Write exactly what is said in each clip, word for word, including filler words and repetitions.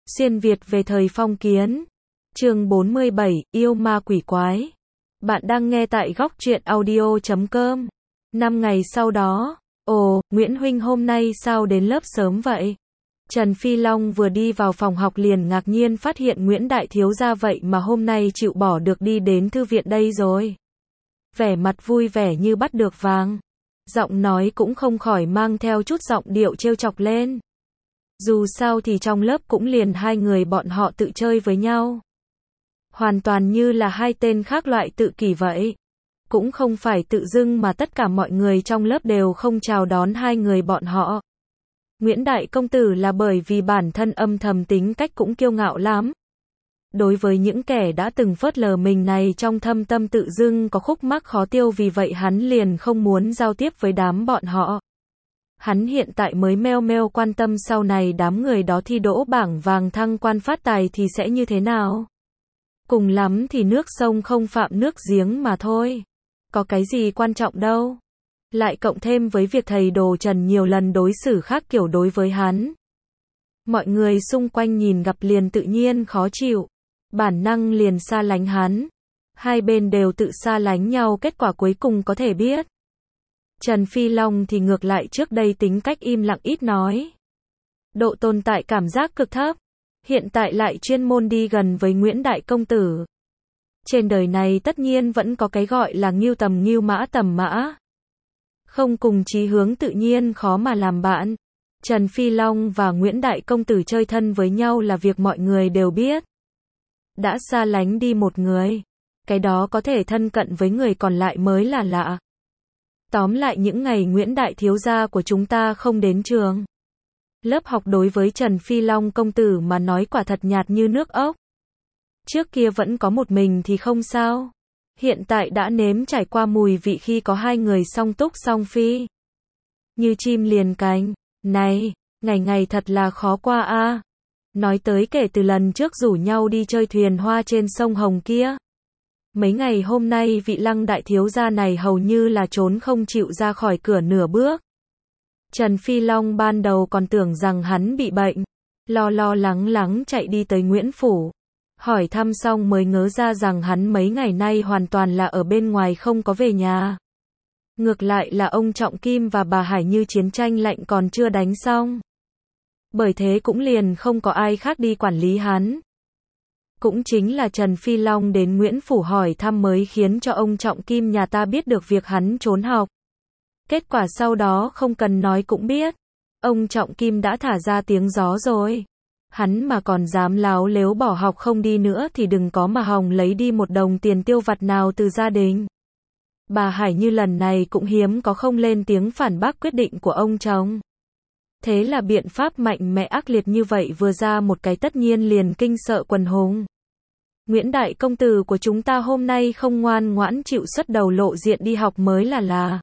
Xuyên Việt về thời phong kiến. Chương bốn mươi bảy, yêu ma quỷ quái. Bạn đang nghe tại góc truyện audio chấm com. Năm ngày sau đó, ồ, Nguyễn Huynh hôm nay sao đến lớp sớm vậy? Trần Phi Long vừa đi vào phòng học liền ngạc nhiên phát hiện Nguyễn Đại Thiếu gia vậy mà hôm nay chịu bỏ được đi đến thư viện đây rồi. Vẻ mặt vui vẻ như bắt được vàng. Giọng nói cũng không khỏi mang theo chút giọng điệu trêu chọc lên. Dù sao thì trong lớp cũng liền hai người bọn họ tự chơi với nhau. Hoàn toàn như là hai tên khác loại tự kỷ vậy. Cũng không phải tự dưng mà tất cả mọi người trong lớp đều không chào đón hai người bọn họ. Nguyễn Đại Công Tử là bởi vì bản thân âm thầm tính cách cũng kiêu ngạo lắm. Đối với những kẻ đã từng phớt lờ mình này trong thâm tâm tự dưng có khúc mắc khó tiêu, vì vậy hắn liền không muốn giao tiếp với đám bọn họ. Hắn hiện tại mới meo meo quan tâm sau này đám người đó thi đỗ bảng vàng thăng quan phát tài thì sẽ như thế nào. Cùng lắm thì nước sông không phạm nước giếng mà thôi. Có cái gì quan trọng đâu. Lại cộng thêm với việc thầy Đồ Trần nhiều lần đối xử khác kiểu đối với hắn. Mọi người xung quanh nhìn gặp liền tự nhiên khó chịu. Bản năng liền xa lánh hắn. Hai bên đều tự xa lánh nhau, kết quả cuối cùng có thể biết. Trần Phi Long thì ngược lại trước đây tính cách im lặng ít nói. Độ tồn tại cảm giác cực thấp. Hiện tại lại chuyên môn đi gần với Nguyễn Đại Công Tử. Trên đời này tất nhiên vẫn có cái gọi là ngưu tầm ngưu mã tầm mã. Không cùng chí hướng tự nhiên khó mà làm bạn. Trần Phi Long và Nguyễn Đại Công Tử chơi thân với nhau là việc mọi người đều biết. Đã xa lánh đi một người, cái đó có thể thân cận với người còn lại mới là lạ. Tóm lại những ngày Nguyễn Đại Thiếu gia của chúng ta không đến trường. Lớp học đối với Trần Phi Long Công Tử mà nói quả thật nhạt như nước ốc. Trước kia vẫn có một mình thì không sao. Hiện tại đã nếm trải qua mùi vị khi có hai người song túc song phi. Như chim liền cánh. Này, ngày ngày thật là khó qua a. À. Nói tới kể từ lần trước rủ nhau đi chơi thuyền hoa trên sông Hồng kia. Mấy ngày hôm nay vị Lăng Đại Thiếu gia này hầu như là trốn không chịu ra khỏi cửa nửa bước. Trần Phi Long ban đầu còn tưởng rằng hắn bị bệnh. Lo lo lắng lắng chạy đi tới Nguyễn Phủ. Hỏi thăm xong mới ngớ ra rằng hắn mấy ngày nay hoàn toàn là ở bên ngoài không có về nhà. Ngược lại là ông Trọng Kim và bà Hải Như chiến tranh lạnh còn chưa đánh xong. Bởi thế cũng liền không có ai khác đi quản lý hắn. Cũng chính là Trần Phi Long đến Nguyễn Phủ hỏi thăm mới khiến cho ông Trọng Kim nhà ta biết được việc hắn trốn học. Kết quả sau đó không cần nói cũng biết. Ông Trọng Kim đã thả ra tiếng gió rồi. Hắn mà còn dám láo lếu bỏ học không đi nữa thì đừng có mà hòng lấy đi một đồng tiền tiêu vặt nào từ gia đình. Bà Hải Như lần này cũng hiếm có không lên tiếng phản bác quyết định của ông chồng. Thế là biện pháp mạnh mẽ ác liệt như vậy vừa ra một cái tất nhiên liền kinh sợ quần hùng. Nguyễn Đại Công Tử của chúng ta hôm nay không ngoan ngoãn chịu xuất đầu lộ diện đi học mới là là.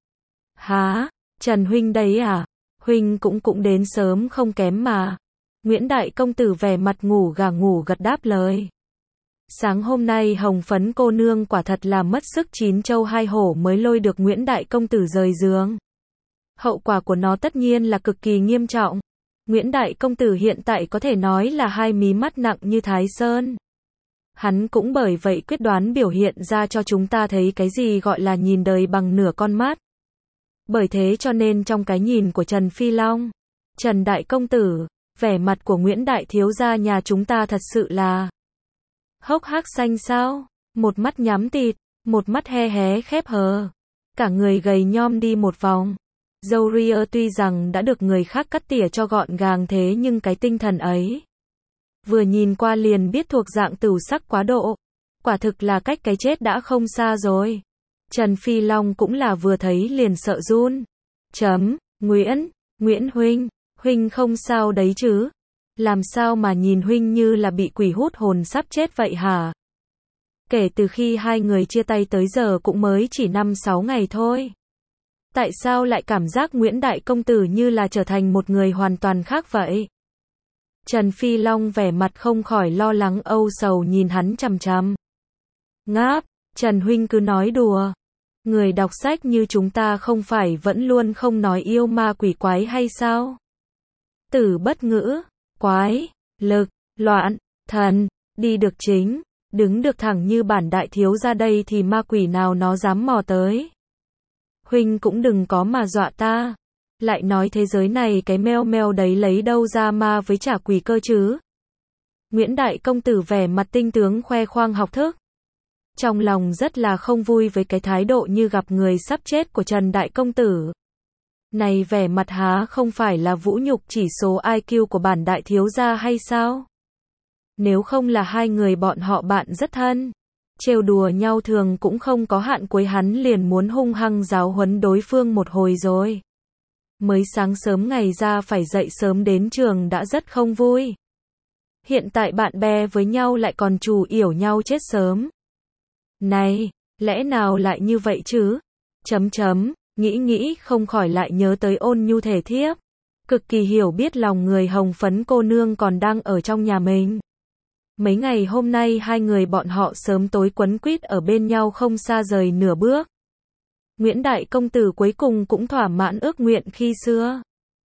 Hả? Trần Huynh đấy à? Huynh cũng cũng đến sớm không kém mà. Nguyễn Đại Công Tử vẻ mặt ngủ gà ngủ gật đáp lời. Sáng hôm nay Hồng Phấn cô nương quả thật là mất sức chín châu hai hổ mới lôi được Nguyễn Đại Công Tử rời giường. Hậu quả của nó tất nhiên là cực kỳ nghiêm trọng. Nguyễn Đại Công Tử hiện tại có thể nói là hai mí mắt nặng như Thái Sơn. Hắn cũng bởi vậy quyết đoán biểu hiện ra cho chúng ta thấy cái gì gọi là nhìn đời bằng nửa con mắt. Bởi thế cho nên trong cái nhìn của Trần Phi Long, Trần Đại Công Tử, vẻ mặt của Nguyễn Đại Thiếu gia nhà chúng ta thật sự là hốc hác xanh sao, một mắt nhắm tịt, một mắt he hé khép hờ, cả người gầy nhom đi một vòng. Râu ria tuy rằng đã được người khác cắt tỉa cho gọn gàng thế nhưng cái tinh thần ấy, vừa nhìn qua liền biết thuộc dạng tửu sắc quá độ, quả thực là cách cái chết đã không xa rồi. Trần Phi Long cũng là vừa thấy liền sợ run. Chấm, Nguyễn, Nguyễn Huynh, Huynh không sao đấy chứ? Làm sao mà nhìn Huynh như là bị quỷ hút hồn sắp chết vậy hả? Kể từ khi hai người chia tay tới giờ cũng mới chỉ năm sáu ngày thôi. Tại sao lại cảm giác Nguyễn Đại Công Tử như là trở thành một người hoàn toàn khác vậy? Trần Phi Long vẻ mặt không khỏi lo lắng âu sầu nhìn hắn chằm chằm. Ngáp, Trần Huynh cứ nói đùa. Người đọc sách như chúng ta không phải vẫn luôn không nói yêu ma quỷ quái hay sao? Tử bất ngữ, quái, lực, Loạn, thần, đi được chính, đứng được thẳng như bản đại thiếu gia đây thì ma quỷ nào nó dám mò tới. Huynh cũng đừng có mà dọa ta. Lại nói thế giới này cái meo meo đấy lấy đâu ra ma với trả quỷ cơ chứ. Nguyễn Đại Công Tử vẻ mặt tinh tướng khoe khoang học thức. Trong lòng rất là không vui với cái thái độ như gặp người sắp chết của Trần Đại Công Tử. Này vẻ mặt há không phải là vũ nhục chỉ số i kiu của bản đại thiếu gia hay sao? Nếu không là hai người bọn họ bạn rất thân, trêu đùa nhau thường cũng không có hạn cuối, hắn liền muốn hung hăng giáo huấn đối phương một hồi rồi. Mới sáng sớm ngày ra phải dậy sớm đến trường đã rất không vui. Hiện tại bạn bè với nhau lại còn chủ yểu nhau chết sớm. Này, lẽ nào lại như vậy chứ? Chấm chấm, nghĩ nghĩ không khỏi lại nhớ tới Ôn Nhu thể thiếp. Cực kỳ hiểu biết lòng người hồng phấn cô nương còn đang ở trong nhà mình. Mấy ngày hôm nay hai người bọn họ sớm tối quấn quýt ở bên nhau không xa rời nửa bước. Nguyễn Đại Công Tử cuối cùng cũng thỏa mãn ước nguyện khi xưa.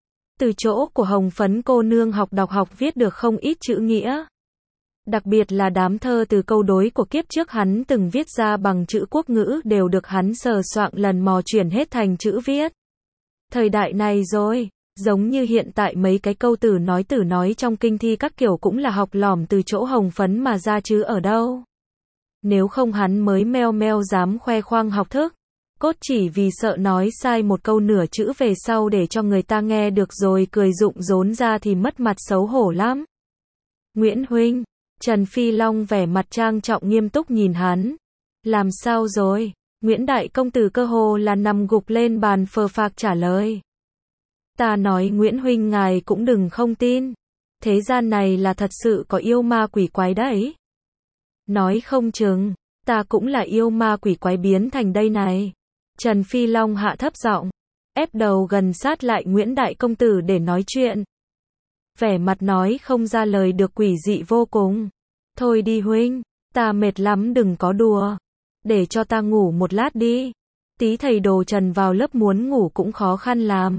Từ chỗ của hồng phấn cô nương học đọc học viết được không ít chữ nghĩa. Đặc biệt là đám thơ từ câu đối của kiếp trước hắn từng viết ra bằng chữ quốc ngữ đều được hắn sờ soạng lần mò chuyển hết thành chữ viết. Thời đại này rồi, giống như hiện tại mấy cái câu từ nói từ nói trong kinh thi các kiểu cũng là học lỏm từ chỗ hồng phấn mà ra chứ ở đâu. Nếu không hắn mới meo meo dám khoe khoang học thức. Cốt chỉ vì sợ nói sai một câu nửa chữ về sau để cho người ta nghe được rồi cười rụng rốn ra thì mất mặt xấu hổ lắm. Nguyễn Huynh, Trần Phi Long vẻ mặt trang trọng nghiêm túc nhìn hắn. Làm sao rồi? Nguyễn Đại Công Tử cơ hồ là nằm gục lên bàn phờ phạc trả lời. Ta nói Nguyễn Huynh ngài cũng đừng không tin. Thế gian này là thật sự có yêu ma quỷ quái đấy. Nói không chừng, ta cũng là yêu ma quỷ quái biến thành đây này. Trần Phi Long hạ thấp giọng, ép đầu gần sát lại Nguyễn Đại Công Tử để nói chuyện. Vẻ mặt nói không ra lời được quỷ dị vô cùng. Thôi đi Huynh, ta mệt lắm đừng có đùa. Để cho ta ngủ một lát đi. Tí thầy đồ Trần vào lớp muốn ngủ cũng khó khăn làm.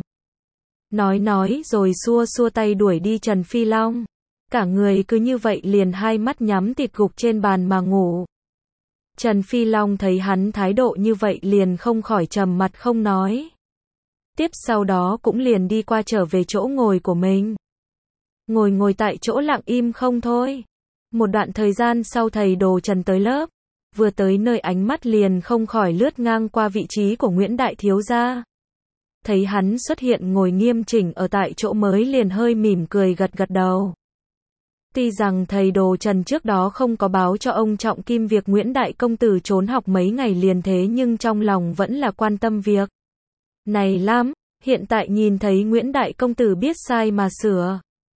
Nói nói rồi xua xua tay đuổi đi Trần Phi Long. Cả người cứ như vậy liền hai mắt nhắm tịt gục trên bàn mà ngủ. Trần Phi Long thấy hắn thái độ như vậy liền không khỏi trầm mặt không nói. Tiếp sau đó cũng liền đi qua trở về chỗ ngồi của mình. Ngồi ngồi tại chỗ lặng im không thôi. Một đoạn thời gian sau thầy đồ Trần tới lớp. Vừa tới nơi ánh mắt liền không khỏi lướt ngang qua vị trí của Nguyễn Đại Thiếu Gia. Thấy hắn xuất hiện ngồi nghiêm chỉnh ở tại chỗ mới liền hơi mỉm cười gật gật đầu. Tuy rằng thầy đồ Trần trước đó không có báo cho ông Trọng Kim việc Nguyễn Đại Công Tử trốn học mấy ngày liền thế nhưng trong lòng vẫn là quan tâm việc này lắm. Hiện tại nhìn thấy Nguyễn Đại Công Tử biết sai mà sửa,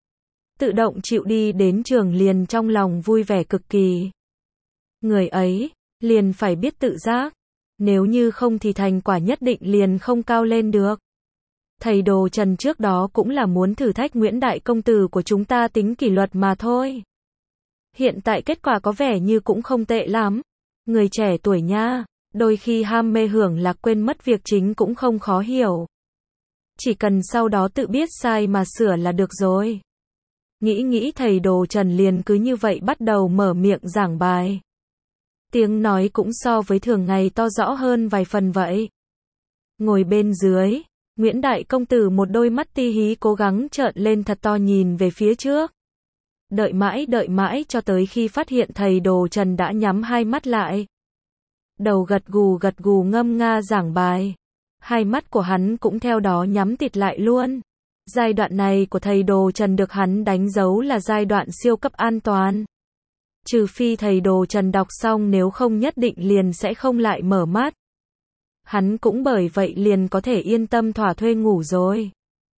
tự động chịu đi đến trường liền trong lòng vui vẻ cực kỳ. Người ấy, liền phải biết tự giác. Nếu như không thì thành quả nhất định liền không cao lên được. Thầy đồ Trần trước đó cũng là muốn thử thách Nguyễn Đại Công Tử của chúng ta tính kỷ luật mà thôi. Hiện tại kết quả có vẻ như cũng không tệ lắm. Người trẻ tuổi nha, đôi khi ham mê hưởng lạc quên mất việc chính cũng không khó hiểu. Chỉ cần sau đó tự biết sai mà sửa là được rồi. Nghĩ nghĩ thầy đồ Trần liền cứ như vậy bắt đầu mở miệng giảng bài. Tiếng nói cũng so với thường ngày to rõ hơn vài phần vậy. Ngồi bên dưới, Nguyễn Đại Công Tử một đôi mắt ti hí cố gắng trợn lên thật to nhìn về phía trước. Đợi mãi đợi mãi cho tới khi phát hiện thầy đồ Trần đã nhắm hai mắt lại. Đầu gật gù gật gù ngâm nga giảng bài. Hai mắt của hắn cũng theo đó nhắm tịt lại luôn. Giai đoạn này của thầy đồ Trần được hắn đánh dấu là giai đoạn siêu cấp an toàn. Trừ phi thầy đồ Trần đọc xong nếu không nhất định liền sẽ không lại mở mắt. Hắn cũng bởi vậy liền có thể yên tâm thỏa thuê ngủ rồi.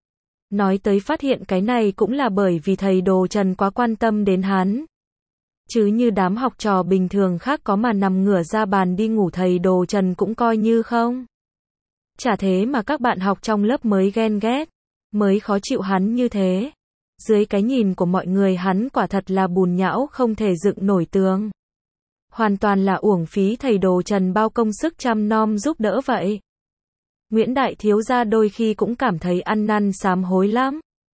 Nói tới phát hiện cái này cũng là bởi vì thầy đồ Trần quá quan tâm đến hắn. Chứ như đám học trò bình thường khác có mà nằm ngửa ra bàn đi ngủ thầy đồ Trần cũng coi như không. Chả thế mà các bạn học trong lớp mới ghen ghét, mới khó chịu hắn như thế. Dưới cái nhìn của mọi người hắn quả thật là bùn nhão không thể dựng nổi tường. Hoàn toàn là uổng phí thầy đồ Trần bao công sức chăm nom giúp đỡ vậy. Nguyễn Đại Thiếu Gia đôi khi cũng cảm thấy ăn năn sám hối lắm.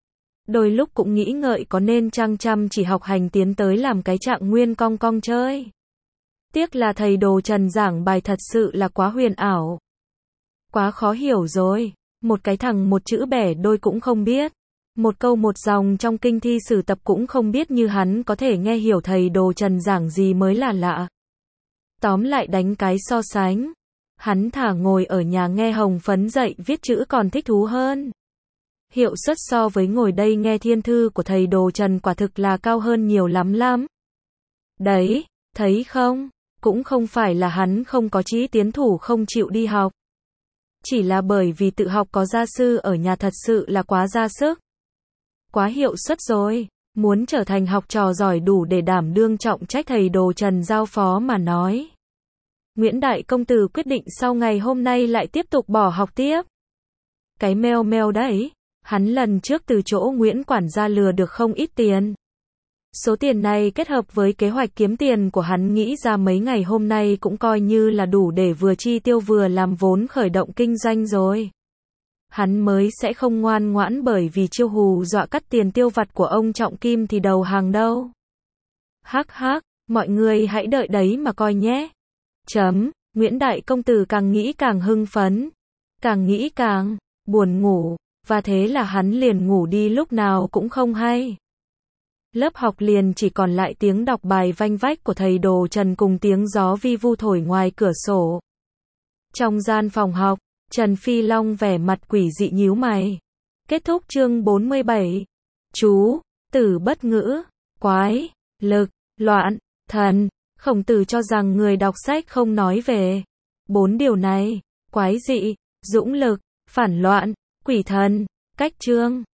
Đôi lúc cũng nghĩ ngợi có nên chăng chăm chỉ học hành tiến tới làm cái trạng nguyên cong cong chơi. Tiếc là thầy đồ Trần giảng bài thật sự là quá huyền ảo. Quá khó hiểu rồi. Một cái thằng một chữ bẻ đôi cũng không biết. Một câu một dòng trong kinh thi sử tập cũng không biết như hắn có thể nghe hiểu thầy đồ Trần giảng gì mới là lạ. Tóm lại đánh cái so sánh. Hắn thả ngồi ở nhà nghe Hồng Phấn dạy viết chữ còn thích thú hơn. Hiệu suất so với ngồi đây nghe thiên thư của thầy đồ Trần quả thực là cao hơn nhiều lắm lắm. Đấy, thấy không? Cũng không phải là hắn không có chí tiến thủ không chịu đi học. Chỉ là bởi vì tự học có gia sư ở nhà thật sự là quá ra sức. Quá hiệu suất rồi. Muốn trở thành học trò giỏi đủ để đảm đương trọng trách thầy đồ Trần giao phó mà nói. Nguyễn Đại Công Tử quyết định sau ngày hôm nay lại tiếp tục bỏ học tiếp. Cái meo meo đấy. Hắn lần trước từ chỗ Nguyễn quản gia lừa được không ít tiền. Số tiền này kết hợp với kế hoạch kiếm tiền của hắn nghĩ ra mấy ngày hôm nay cũng coi như là đủ để vừa chi tiêu vừa làm vốn khởi động kinh doanh rồi. Hắn mới sẽ không ngoan ngoãn bởi vì chiêu hù dọa cắt tiền tiêu vặt của ông Trọng Kim thì đầu hàng đâu. Hắc hắc, mọi người hãy đợi đấy mà coi nhé. Chấm, Nguyễn Đại Công Tử càng nghĩ càng hưng phấn, càng nghĩ càng buồn ngủ, và thế là hắn liền ngủ đi lúc nào cũng không hay. Lớp học liền chỉ còn lại tiếng đọc bài vanh vách của thầy đồ Trần cùng tiếng gió vi vu thổi ngoài cửa sổ. Trong gian phòng học, Trần Phi Long vẻ mặt quỷ dị nhíu mày. Kết thúc chương bốn mươi bảy. Chú, tử bất ngữ, quái, lực, loạn, thần. Khổng Tử cho rằng người đọc sách không nói về bốn điều này: quái dị, dũng lực, phản loạn, quỷ thần. Cách chương